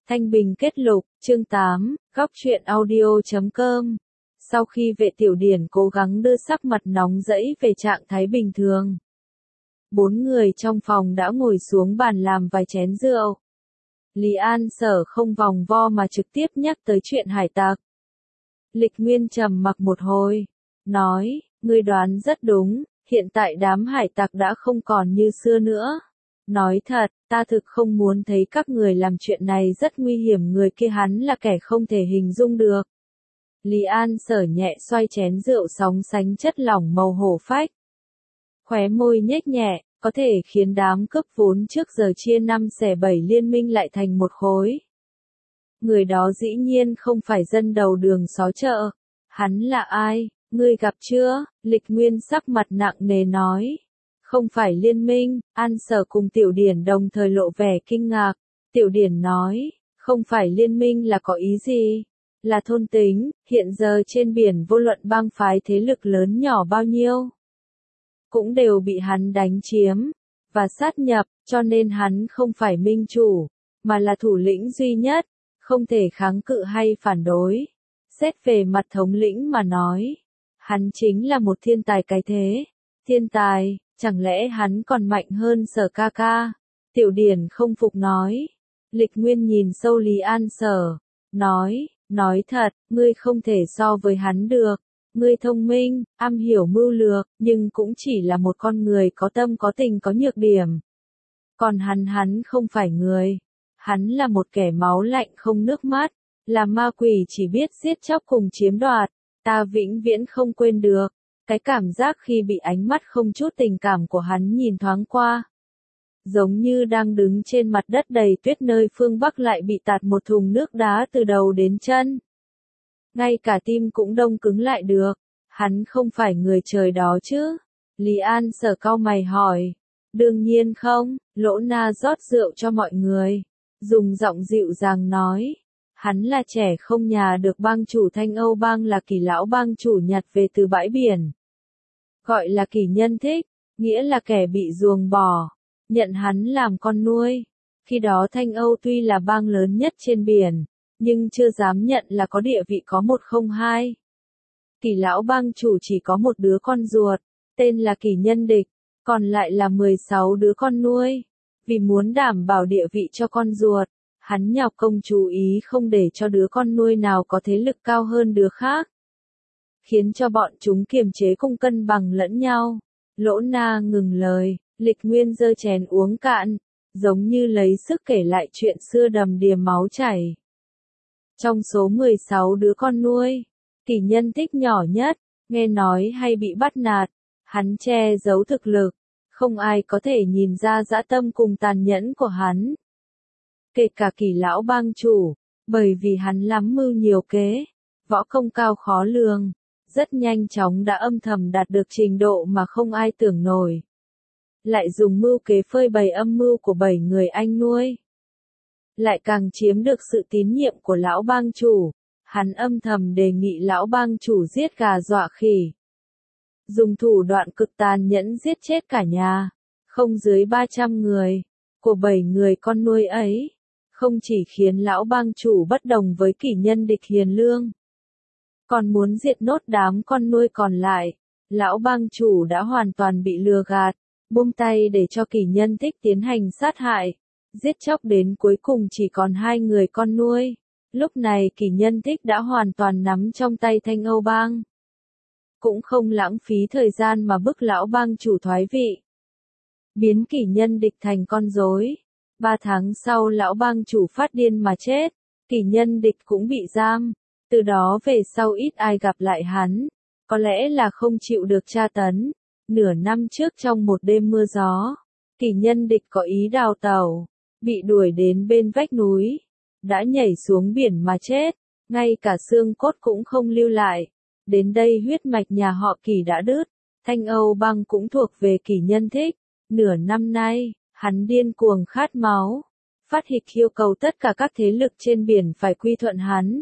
Thanh Bình kết lục, chương 8, góc truyện audio.com. Sau khi Vệ Tiểu Điển cố gắng đưa sắc mặt nóng rẫy về trạng thái bình thường, 4 người trong phòng đã ngồi xuống bàn làm vài chén rượu. Lý An Sở không vòng vo mà trực tiếp nhắc tới chuyện hải tặc. Lịch Nguyên trầm mặc một hồi, nói, ngươi đoán rất đúng, hiện tại đám hải tặc đã không còn như xưa nữa. Nói thật, ta thực không muốn thấy các người làm chuyện này, rất nguy hiểm, người kia hắn là kẻ không thể hình dung được. Lý An Sở nhẹ xoay chén rượu sóng sánh chất lỏng màu hổ phách. Khóe môi nhếch nhẹ, có thể khiến đám cướp vốn trước giờ chia 5 xẻ 7 liên minh lại thành một khối. Người đó dĩ nhiên không phải dân đầu đường xó chợ. Hắn là ai, ngươi gặp chưa? Lịch Nguyên sắc mặt nặng nề nói. Không phải liên minh. An Sở cùng Tiểu Điển đồng thời lộ vẻ kinh ngạc. Tiểu Điển nói, không phải liên minh là có ý gì? Là thôn tính, hiện giờ trên biển vô luận bang phái thế lực lớn nhỏ bao nhiêu, cũng đều bị hắn đánh chiếm và sát nhập, cho nên hắn không phải minh chủ, mà là thủ lĩnh duy nhất, không thể kháng cự hay phản đối. Xét về mặt thống lĩnh mà nói, hắn chính là một thiên tài cái thế. Thiên tài, chẳng lẽ hắn còn mạnh hơn Sở ca ca? Tiểu Điển không phục nói. Lịch Nguyên nhìn sâu Lý An Sở, nói thật, ngươi không thể so với hắn được. Ngươi thông minh, am hiểu mưu lược, nhưng cũng chỉ là một con người có tâm có tình có nhược điểm. Còn hắn không phải người. Hắn là một kẻ máu lạnh không nước mắt, là ma quỷ chỉ biết giết chóc cùng chiếm đoạt. Ta vĩnh viễn không quên được cái cảm giác khi bị ánh mắt không chút tình cảm của hắn nhìn thoáng qua. Giống như đang đứng trên mặt đất đầy tuyết nơi phương Bắc lại bị tạt một thùng nước đá từ đầu đến chân. Ngay cả tim cũng đông cứng lại được. Hắn không phải người trời đó chứ? Lý An Sở cau mày hỏi. Đương nhiên không. Lỗ Na rót rượu cho mọi người, dùng giọng dịu dàng nói. Hắn là trẻ không nhà được bang chủ Thanh Âu bang, là Kỳ lão bang chủ nhặt về từ bãi biển. Gọi là Kỳ Nhân Thích, nghĩa là kẻ bị ruồng bỏ. Nhận hắn làm con nuôi. Khi đó Thanh Âu tuy là bang lớn nhất trên biển, nhưng chưa dám nhận là có địa vị có một không hai. Kỳ lão bang chủ chỉ có một đứa con ruột, tên là Kỳ Nhân Địch, còn lại là 16 đứa con nuôi. Vì muốn đảm bảo địa vị cho con ruột, hắn nhọc công chú ý không để cho đứa con nuôi nào có thế lực cao hơn đứa khác, khiến cho bọn chúng kiềm chế cùng cân bằng lẫn nhau. Lỗ Na ngừng lời, Lịch Nguyên giơ chén uống cạn, giống như lấy sức kể lại chuyện xưa đầm đìa máu chảy. Trong số 16 đứa con nuôi, Kỳ Nhân Thích nhỏ nhất, nghe nói hay bị bắt nạt, hắn che giấu thực lực, không ai có thể nhìn ra dã tâm cùng tàn nhẫn của hắn. Kể cả Kỳ lão bang chủ, bởi vì hắn lắm mưu nhiều kế, võ công cao khó lường, rất nhanh chóng đã âm thầm đạt được trình độ mà không ai tưởng nổi. Lại dùng mưu kế phơi bày âm mưu của 7 người anh nuôi, lại càng chiếm được sự tín nhiệm của lão bang chủ. Hắn âm thầm đề nghị lão bang chủ giết gà dọa khỉ, dùng thủ đoạn cực tàn nhẫn giết chết cả nhà, không dưới 300 người, của 7 người con nuôi ấy. Không chỉ khiến lão bang chủ bất đồng với Kỳ Nhân Địch hiền lương, còn muốn diệt nốt đám con nuôi còn lại. Lão bang chủ đã hoàn toàn bị lừa gạt, buông tay để cho Kỳ Nhân Thích tiến hành sát hại, giết chóc đến cuối cùng chỉ còn 2 người con nuôi. Lúc này Kỳ Nhân Thích đã hoàn toàn nắm trong tay Thanh Âu bang, cũng không lãng phí thời gian mà bức lão bang chủ thoái vị, biến Kỳ Nhân Địch thành con rối. 3 tháng sau lão bang chủ phát điên mà chết, Kỳ Nhân Địch cũng bị giam. Từ đó về sau ít ai gặp lại hắn, có lẽ là không chịu được tra tấn. Nửa năm trước trong một đêm mưa gió, Kỳ Nhân Địch có ý đào tẩu, bị đuổi đến bên vách núi, đã nhảy xuống biển mà chết, ngay cả xương cốt cũng không lưu lại. Đến đây huyết mạch nhà họ Kỳ đã đứt. Thanh Âu bang cũng thuộc về Kỳ Nhân Thích. Nửa năm nay, hắn điên cuồng khát máu, phát hịch yêu cầu tất cả các thế lực trên biển phải quy thuận hắn.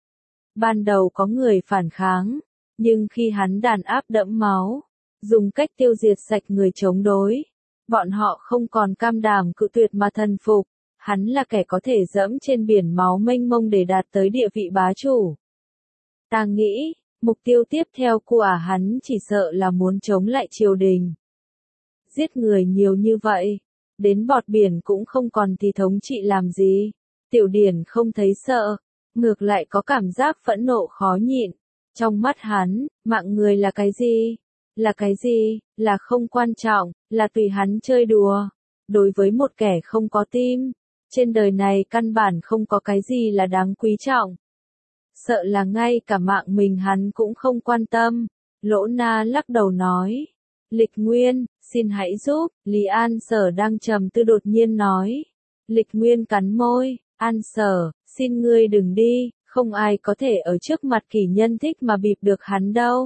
Ban đầu có người phản kháng, nhưng khi hắn đàn áp đẫm máu, dùng cách tiêu diệt sạch người chống đối, bọn họ không còn cam đảm cự tuyệt mà thần phục. Hắn là kẻ có thể dẫm trên biển máu mênh mông để đạt tới địa vị bá chủ. Ta nghĩ, mục tiêu tiếp theo của hắn chỉ sợ là muốn chống lại triều đình. Giết người nhiều như vậy, đến bọt biển cũng không còn thì thống trị làm gì. Tiểu Điển không thấy sợ, ngược lại có cảm giác phẫn nộ khó nhịn. Trong mắt hắn, mạng người là cái gì? Là cái gì? Là không quan trọng, là tùy hắn chơi đùa. Đối với một kẻ không có tim, trên đời này căn bản không có cái gì là đáng quý trọng. Sợ là ngay cả mạng mình hắn cũng không quan tâm. Lỗ Na lắc đầu nói. Lịch Nguyên, xin hãy giúp, Lý An Sở đang trầm tư đột nhiên nói. Lịch Nguyên cắn môi, An Sở, xin ngươi đừng đi, không ai có thể ở trước mặt Kỷ Nhân Thích mà bịp được hắn đâu.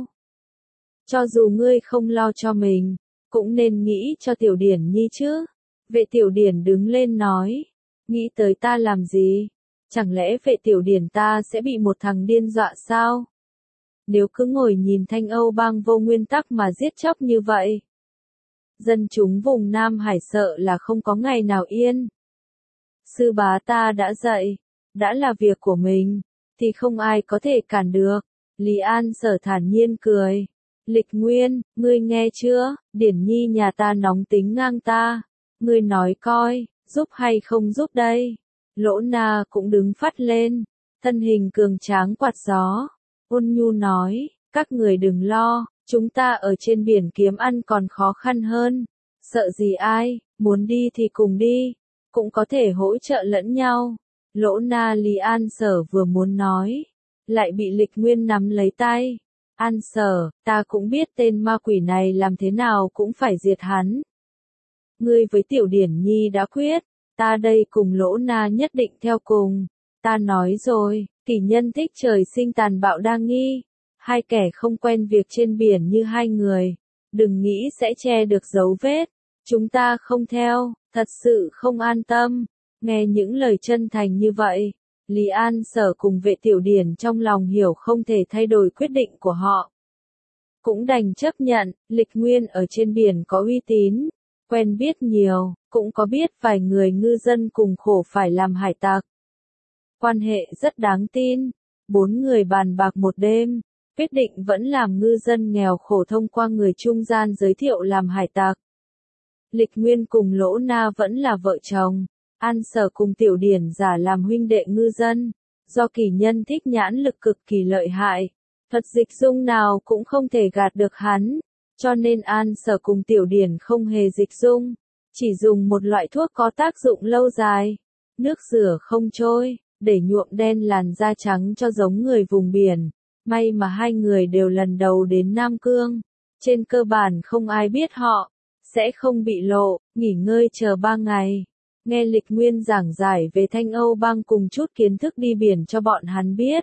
Cho dù ngươi không lo cho mình, cũng nên nghĩ cho Tiểu Điển Nhi chứ. Vệ Tiểu Điển đứng lên nói, nghĩ tới ta làm gì? Chẳng lẽ Vệ Tiểu Điển ta sẽ bị một thằng điên dọa sao? Nếu cứ ngồi nhìn Thanh Âu Bang vô nguyên tắc mà giết chóc như vậy, dân chúng vùng Nam Hải sợ là không có ngày nào yên. Sư bá ta đã dạy, đã là việc của mình, thì không ai có thể cản được. Lý An Sở thản nhiên cười. Lịch Nguyên, ngươi nghe chưa, Điển Nhi nhà ta nóng tính ngang ta. Ngươi nói coi, giúp hay không giúp đây? Lỗ Na cũng đứng phắt lên, thân hình cường tráng quạt gió. Ôn nhu nói, các người đừng lo, chúng ta ở trên biển kiếm ăn còn khó khăn hơn. Sợ gì ai, muốn đi thì cùng đi, cũng có thể hỗ trợ lẫn nhau. Lỗ Na Lý An Sở vừa muốn nói, lại bị Lịch Nguyên nắm lấy tay. An Sở, ta cũng biết tên ma quỷ này làm thế nào cũng phải diệt hắn. Ngươi với Tiểu Điển Nhi đã quyết, ta đây cùng Lỗ Na nhất định theo cùng. Ta nói rồi, Kỷ Nhân Thích trời sinh tàn bạo đa nghi. Hai kẻ không quen việc trên biển như hai người. Đừng nghĩ sẽ che được dấu vết. Chúng ta không theo, thật sự không an tâm. Nghe những lời chân thành như vậy, Lý An Sở cùng Vệ Tiểu Điển trong lòng hiểu không thể thay đổi quyết định của họ. Cũng đành chấp nhận, Lịch Nguyên ở trên biển có uy tín, quen biết nhiều, cũng có biết vài người ngư dân cùng khổ phải làm hải tặc. Quan hệ rất đáng tin, 4 người bàn bạc một đêm, quyết định vẫn làm ngư dân nghèo khổ thông qua người trung gian giới thiệu làm hải tặc. Lịch Nguyên cùng Lỗ Na vẫn là vợ chồng, An Sở cùng Tiểu Điển giả làm huynh đệ ngư dân, do Kỷ Nhân Thích nhãn lực cực kỳ lợi hại, thuật dịch dung nào cũng không thể gạt được hắn, cho nên An Sở cùng Tiểu Điển không hề dịch dung, chỉ dùng một loại thuốc có tác dụng lâu dài, nước rửa không trôi, để nhuộm đen làn da trắng cho giống người vùng biển. May mà hai người đều lần đầu đến Nam Cương, trên cơ bản không ai biết họ, sẽ không bị lộ, nghỉ ngơi chờ 3 ngày. Nghe Lịch Nguyên giảng giải về Thanh Âu Bang cùng chút kiến thức đi biển cho bọn hắn biết.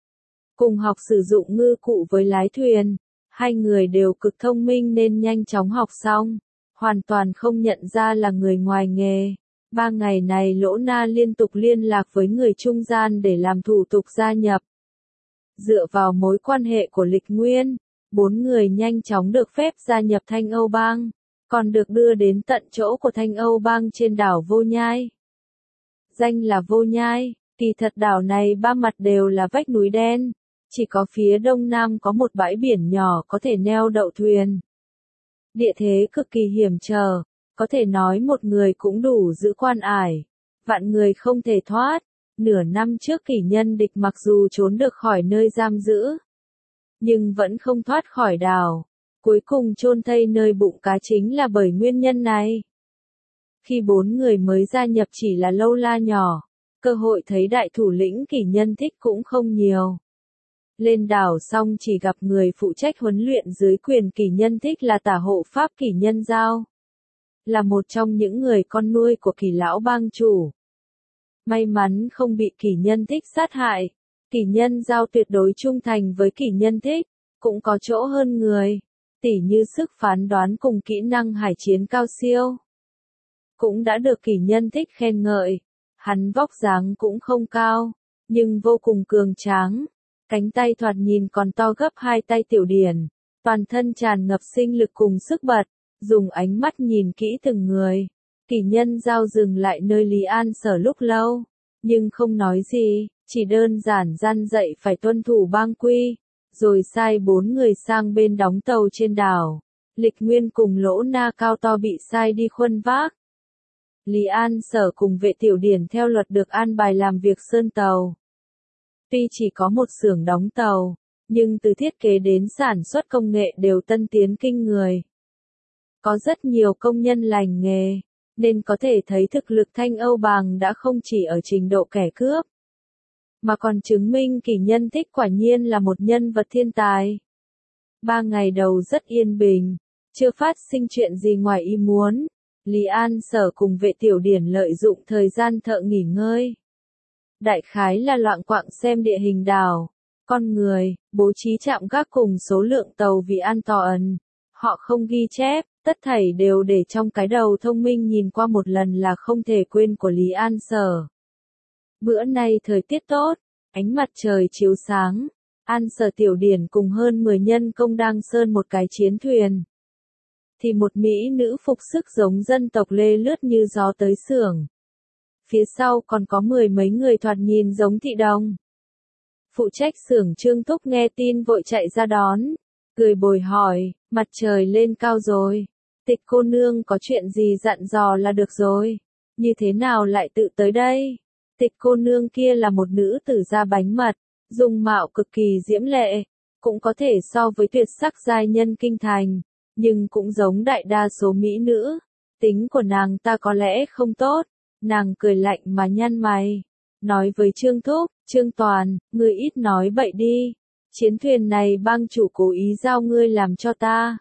Cùng học sử dụng ngư cụ với lái thuyền, hai người đều cực thông minh nên nhanh chóng học xong, hoàn toàn không nhận ra là người ngoài nghề. 3 ngày này Lỗ Na liên tục liên lạc với người trung gian để làm thủ tục gia nhập. Dựa vào mối quan hệ của Lịch Nguyên, 4 người nhanh chóng được phép gia nhập Thanh Âu Bang, còn được đưa đến tận chỗ của Thanh Âu Bang trên đảo Vô Nhai. Danh là Vô Nhai, kỳ thật đảo này ba mặt đều là vách núi đen, chỉ có phía đông nam có một bãi biển nhỏ có thể neo đậu thuyền. Địa thế cực kỳ hiểm trở, có thể nói một người cũng đủ giữ quan ải, vạn người không thể thoát. Nửa năm trước Kỷ Nhân Địch mặc dù trốn được khỏi nơi giam giữ, nhưng vẫn không thoát khỏi đảo. Cuối cùng chôn thây nơi bụng cá chính là bởi nguyên nhân này. Khi 4 người mới gia nhập chỉ là lâu la nhỏ, cơ hội thấy đại thủ lĩnh Kỷ Nhân Thích cũng không nhiều. Lên đảo xong chỉ gặp người phụ trách huấn luyện dưới quyền Kỷ Nhân Thích là tả hộ pháp Kỷ Nhân Giao, là một trong những người con nuôi của Kỷ lão bang chủ. May mắn không bị Kỷ Nhân Thích sát hại, Kỷ Nhân Giao tuyệt đối trung thành với Kỷ Nhân Thích, cũng có chỗ hơn người, tỉ như sức phán đoán cùng kỹ năng hải chiến cao siêu. Cũng đã được Kỷ Nhân Thích khen ngợi, hắn vóc dáng cũng không cao, nhưng vô cùng cường tráng, cánh tay thoạt nhìn còn to gấp 2 tay Tiểu Điển, toàn thân tràn ngập sinh lực cùng sức bật, dùng ánh mắt nhìn kỹ từng người, Kỷ Nhân Giao dừng lại nơi Lý An Sở lúc lâu, nhưng không nói gì, chỉ đơn giản gian dạy phải tuân thủ bang quy, rồi sai 4 người sang bên đóng tàu trên đảo. Lịch Nguyên cùng Lỗ Na Cao To bị sai đi khuân vác. Lý An Sở cùng Vệ Tiểu Điển theo luật được an bài làm việc sơn tàu. Tuy chỉ có một xưởng đóng tàu, nhưng từ thiết kế đến sản xuất công nghệ đều tân tiến kinh người. Có rất nhiều công nhân lành nghề, nên có thể thấy thực lực Thanh Âu Bàng đã không chỉ ở trình độ kẻ cướp, mà còn chứng minh Kỷ Nhân Thích quả nhiên là một nhân vật thiên tài. 3 ngày đầu rất yên bình, chưa phát sinh chuyện gì ngoài ý muốn. Lý An Sở cùng Vệ Tiểu Điển lợi dụng thời gian thợ nghỉ ngơi. Đại khái là loạng quạng xem địa hình đảo, con người, bố trí trạm gác cùng số lượng tàu vì an toàn. Họ không ghi chép, tất thảy đều để trong cái đầu thông minh nhìn qua một lần là không thể quên của Lý An Sở. Bữa nay thời tiết tốt, ánh mặt trời chiếu sáng, An Sở Tiểu Điển cùng hơn 10 nhân công đang sơn một cái chiến thuyền. Thì một mỹ nữ phục sức giống dân tộc lê lướt như gió tới xưởng. Phía sau còn có 10 mấy người thoạt nhìn giống thị đồng. Phụ trách xưởng Trương Thúc nghe tin vội chạy ra đón, cười bồi hỏi, mặt trời lên cao rồi, Tịch cô nương có chuyện gì dặn dò là được rồi, như thế nào lại tự tới đây? Tịch cô nương kia là một nữ tử da bánh mật, dung mạo cực kỳ diễm lệ, cũng có thể so với tuyệt sắc giai nhân kinh thành, nhưng cũng giống đại đa số mỹ nữ, tính của nàng ta có lẽ không tốt. Nàng cười lạnh mà nhăn mày, nói với Trương Thúc, Trương Toàn, ngươi ít nói bậy đi, chiến thuyền này bang chủ cố ý giao ngươi làm cho ta.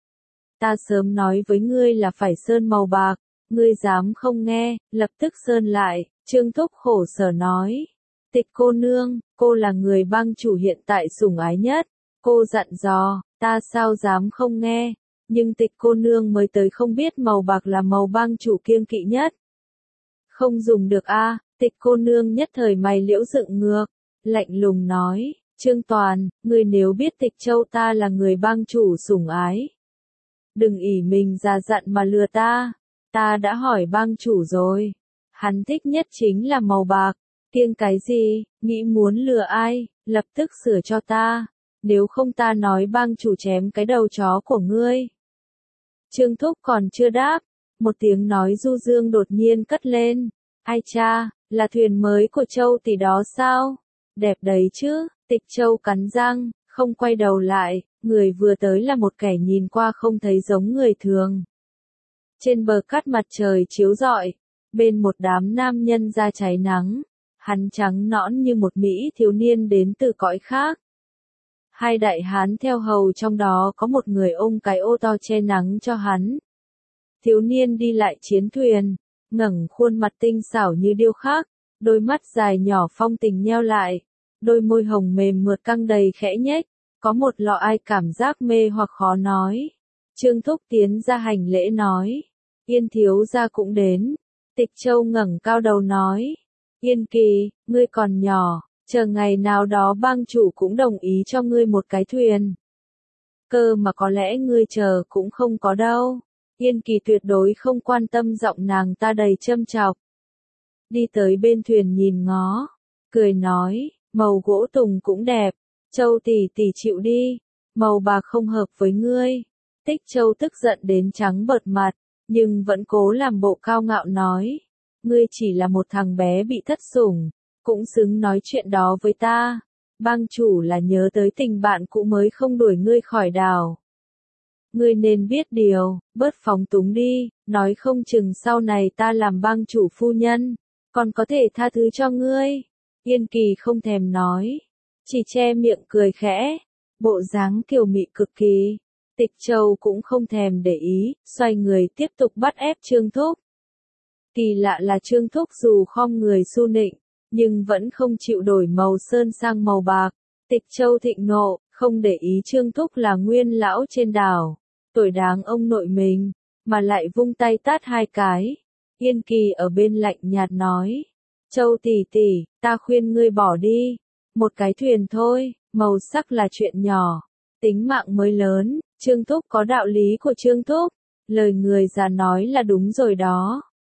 Ta sớm nói với ngươi là phải sơn màu bạc, ngươi dám không nghe, lập tức sơn lại. Trương Thúc khổ sở nói, Tịch cô nương, cô là người bang chủ hiện tại sủng ái nhất, cô dặn dò, ta sao dám không nghe, nhưng Tịch cô nương mới tới không biết màu bạc là màu bang chủ kiêng kỵ nhất. Không dùng được a. Tịch cô nương nhất thời mày liễu dựng ngược, lạnh lùng nói, Trương Toàn, ngươi nếu biết Tịch Châu ta là người bang chủ sủng ái, đừng ỷ mình già dặn mà lừa ta đã hỏi bang chủ rồi, hắn thích nhất chính là màu bạc, kiêng cái gì, nghĩ muốn lừa ai, lập tức sửa cho ta, nếu không ta nói bang chủ chém cái đầu chó của ngươi. Trương Thúc còn chưa đáp, một tiếng nói du dương đột nhiên cất lên, ai cha, là thuyền mới của Châu tỷ đó sao? Đẹp đấy chứ, Tịch Châu cắn răng, không quay đầu lại, người vừa tới là một kẻ nhìn qua không thấy giống người thường. Trên bờ cát mặt trời chiếu rọi, bên một đám nam nhân da cháy nắng, hắn trắng nõn như một mỹ thiếu niên đến từ cõi khác. Hai đại hán theo hầu trong đó có một người ôm cái ô to che nắng cho hắn. Thiếu niên đi lại chiến thuyền, ngẩng khuôn mặt tinh xảo như điêu khắc, đôi mắt dài nhỏ phong tình nheo lại, đôi môi hồng mềm mượt căng đầy khẽ nhếch, có một lọ ai cảm giác mê hoặc khó nói. Trương Thúc tiến ra hành lễ nói, Yên thiếu gia cũng đến. Tịch Châu ngẩng cao đầu nói, Yên Kỳ, ngươi còn nhỏ, chờ ngày nào đó bang chủ cũng đồng ý cho ngươi một cái thuyền. Cơ mà có lẽ ngươi chờ cũng không có đâu. Yên Kỳ tuyệt đối không quan tâm, giọng nàng ta đầy châm chọc. Đi tới bên thuyền nhìn ngó, cười nói, màu gỗ tùng cũng đẹp, Châu tỷ tỷ chịu đi, màu bạc không hợp với ngươi. Tích Châu tức giận đến trắng bợt mặt, nhưng vẫn cố làm bộ cao ngạo nói, ngươi chỉ là một thằng bé bị thất sủng, cũng xứng nói chuyện đó với ta. Bang chủ là nhớ tới tình bạn cũ mới không đuổi ngươi khỏi đảo. Ngươi nên biết điều, bớt phóng túng đi, nói không chừng sau này ta làm bang chủ phu nhân, còn có thể tha thứ cho ngươi. Yên Kỳ không thèm nói, chỉ che miệng cười khẽ, bộ dáng kiều mị cực kỳ. Tịch Châu cũng không thèm để ý, xoay người tiếp tục bắt ép Trương Thúc. Kỳ lạ là Trương Thúc dù khom người su nịnh, nhưng vẫn không chịu đổi màu sơn sang màu bạc. Tịch Châu thịnh nộ, không để ý Trương Thúc là nguyên lão trên đảo, tuổi đáng ông nội mình, mà lại vung tay tát hai cái. Yên Kỳ ở bên lạnh nhạt nói, Châu tỷ tỷ, ta khuyên ngươi bỏ đi, một cái thuyền thôi, màu sắc là chuyện nhỏ, tính mạng mới lớn. Trương Thúc có đạo lý của Trương Thúc, lời người già nói là đúng rồi đó.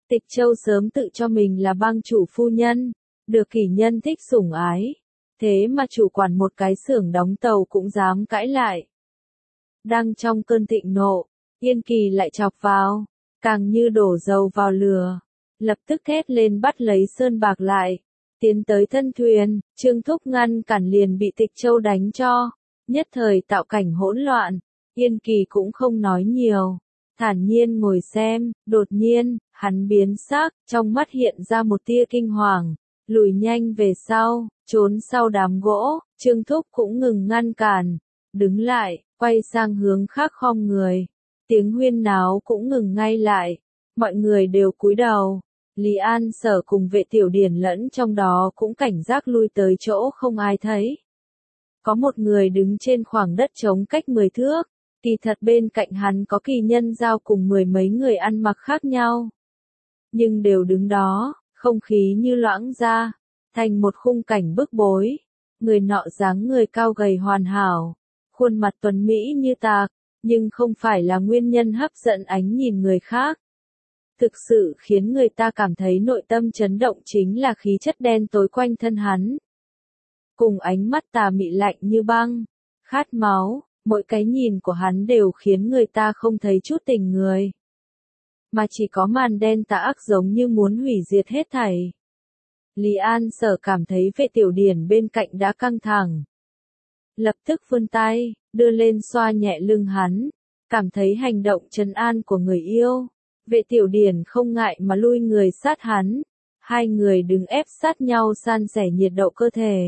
Tịch Châu sớm tự cho mình là bang chủ phu nhân, được Kỷ Nhân Thích sủng ái. Thế mà chủ quản một cái xưởng đóng tàu cũng dám cãi lại. Đang trong cơn thịnh nộ, Yên Kỳ lại chọc vào, càng như đổ dầu vào lửa. Lập tức thét lên bắt lấy Sơn Bạc lại. Tiến tới thân thuyền, Trương Thúc ngăn cản liền bị Tịch Châu đánh cho. Nhất thời tạo cảnh hỗn loạn. Yên Kỳ cũng không nói nhiều. Thản nhiên ngồi xem, đột nhiên, hắn biến sắc, trong mắt hiện ra một tia kinh hoàng. Lùi nhanh về sau, trốn sau đám gỗ, Trương Thúc cũng ngừng ngăn cản. Đứng lại, quay sang hướng khác khom người. Tiếng huyên náo cũng ngừng ngay lại. Mọi người đều cúi đầu. Lý An Sở cùng Vệ Tiểu Điển lẫn trong đó cũng cảnh giác lui tới chỗ không ai thấy. Có một người đứng trên khoảng đất trống cách 10 thước. Kỳ thật bên cạnh hắn có Kỳ Nhân Giao cùng 10 mấy người ăn mặc khác nhau. Nhưng đều đứng đó, không khí như loãng ra, thành một khung cảnh bức bối. Người nọ dáng người cao gầy hoàn hảo, khuôn mặt tuấn mỹ như tạc, nhưng không phải là nguyên nhân hấp dẫn ánh nhìn người khác. Thực sự khiến người ta cảm thấy nội tâm chấn động chính là khí chất đen tối quanh thân hắn. Cùng ánh mắt tà mị lạnh như băng, khát máu, mỗi cái nhìn của hắn đều khiến người ta không thấy chút tình người. Mà chỉ có màn đen tà ác giống như muốn hủy diệt hết thảy. Lý An Sở cảm thấy Vệ Tiểu Điển bên cạnh đã căng thẳng. Lập tức vươn tay, đưa lên xoa nhẹ lưng hắn, cảm thấy hành động trấn an của người yêu. Vệ Tiểu Điển không ngại mà lui người sát hắn. Hai người đứng ép sát nhau san sẻ nhiệt độ cơ thể.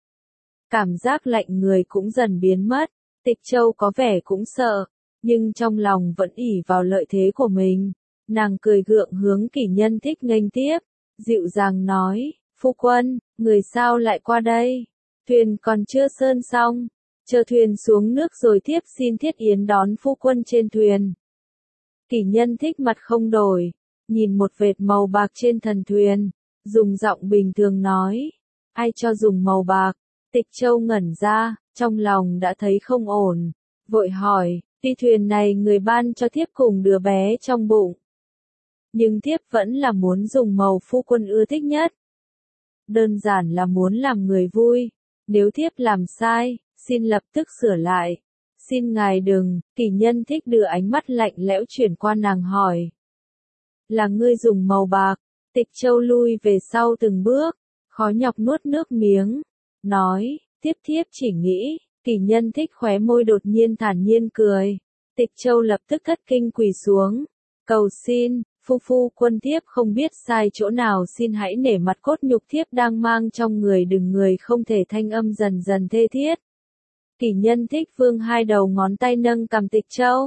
Cảm giác lạnh người cũng dần biến mất. Tịch Châu có vẻ cũng sợ, nhưng trong lòng vẫn ỷ vào lợi thế của mình. Nàng cười gượng hướng Kỷ Nhân Thích nghênh tiếp, dịu dàng nói, phu quân, người sao lại qua đây? Thuyền còn chưa sơn xong, chờ thuyền xuống nước rồi tiếp xin Thiết Yến đón phu quân trên thuyền. Kỷ Nhân Thích mặt không đổi, nhìn một vệt màu bạc trên thần thuyền, dùng giọng bình thường nói, ai cho dùng màu bạc? Tịch Châu ngẩn ra, trong lòng đã thấy không ổn, vội hỏi, đi thuyền này người ban cho thiếp cùng đứa bé trong bụng. Nhưng thiếp vẫn là muốn dùng màu phu quân ưa thích nhất. Đơn giản là muốn làm người vui, nếu thiếp làm sai, xin lập tức sửa lại. Xin ngài đừng, Kỷ Nhân Thích đưa ánh mắt lạnh lẽo chuyển qua nàng hỏi. Là ngươi dùng màu bạc? Tịch Châu lui về sau từng bước, khó nhọc nuốt nước miếng, nói, thiếp chỉ nghĩ. Kỷ Nhân Thích khóe môi đột nhiên thản nhiên cười. Tịch Châu lập tức thất kinh quỳ xuống, cầu xin, phu quân thiếp không biết sai chỗ nào, xin hãy nể mặt cốt nhục thiếp đang mang trong người, đừng người không thể, thanh âm dần dần thê thiết. Kỷ Nhân Thích vương hai đầu ngón tay nâng cằm Tịch Châu.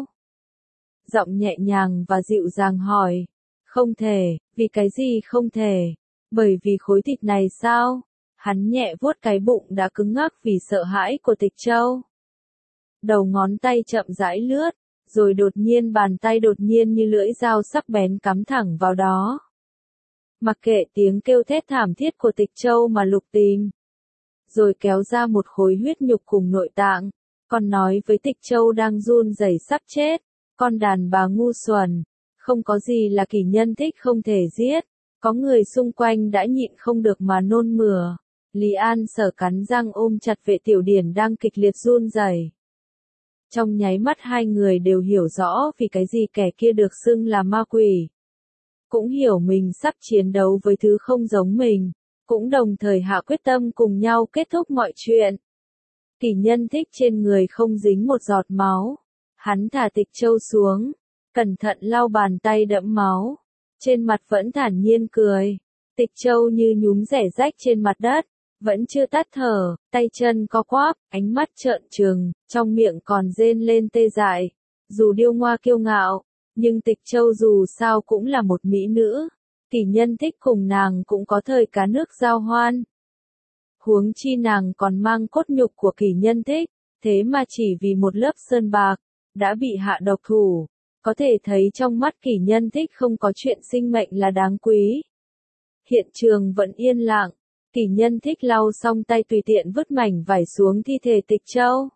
Giọng nhẹ nhàng và dịu dàng hỏi, không thể, vì cái gì không thể? Bởi vì khối thịt này sao? Hắn nhẹ vuốt cái bụng đã cứng ngắc vì sợ hãi của Tịch Châu. Đầu ngón tay chậm rãi lướt, rồi đột nhiên bàn tay đột nhiên như lưỡi dao sắc bén cắm thẳng vào đó. Mặc kệ tiếng kêu thét thảm thiết của Tịch Châu mà lục tìm. Rồi kéo ra một khối huyết nhục cùng nội tạng, còn nói với Tịch Châu đang run rẩy sắp chết, con đàn bà ngu xuẩn, không có gì là Kỷ Nhân Thích không thể giết. Có người xung quanh đã nhịn không được mà nôn mửa. Lý An Sở cắn răng ôm chặt Vệ Tiểu Điển đang kịch liệt run rẩy. Trong nháy mắt hai người đều hiểu rõ vì cái gì kẻ kia được xưng là ma quỷ. Cũng hiểu mình sắp chiến đấu với thứ không giống mình, cũng đồng thời hạ quyết tâm cùng nhau kết thúc mọi chuyện. Kỷ Nhân Thích trên người không dính một giọt máu. Hắn thả Tịch Châu xuống, cẩn thận lau bàn tay đẫm máu. Trên mặt vẫn thản nhiên cười. Tịch Châu như nhúm rẻ rách trên mặt đất, vẫn chưa tắt thở, tay chân co quắp, ánh mắt trợn trừng, trong miệng còn rên lên tê dại. Dù điêu ngoa kiêu ngạo, nhưng Tịch Châu dù sao cũng là một mỹ nữ. Kỷ Nhân Thích cùng nàng cũng có thời cá nước giao hoan. Huống chi nàng còn mang cốt nhục của Kỷ Nhân Thích, thế mà chỉ vì một lớp sơn bạc, đã bị hạ độc thủ. Có thể thấy trong mắt Kỷ Nhân Thích không có chuyện sinh mệnh là đáng quý. Hiện trường vẫn yên lặng. Kỷ Nhân Thích lau xong tay tùy tiện vứt mảnh vải xuống thi thể Tịch Châu.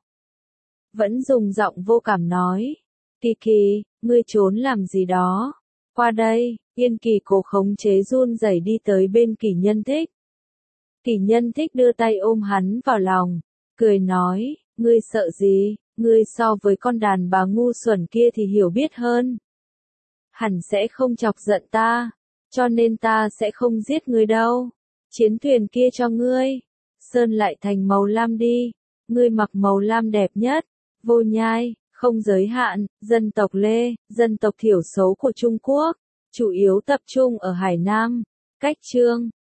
Vẫn dùng giọng vô cảm nói. Kỳ, ngươi trốn làm gì đó? Qua đây. Yên Kỳ cố khống chế run rẩy đi tới bên Kỷ Nhân Thích. Kỷ Nhân Thích đưa tay ôm hắn vào lòng, cười nói, ngươi sợ gì, ngươi so với con đàn bà ngu xuẩn kia thì hiểu biết hơn. Hẳn sẽ không chọc giận ta, cho nên ta sẽ không giết ngươi đâu. Chiến thuyền kia cho ngươi, sơn lại thành màu lam đi, ngươi mặc màu lam đẹp nhất, vô nhai, không giới hạn, dân tộc Lê, dân tộc thiểu số của Trung Quốc, chủ yếu tập trung ở Hải Nam, cách Chương.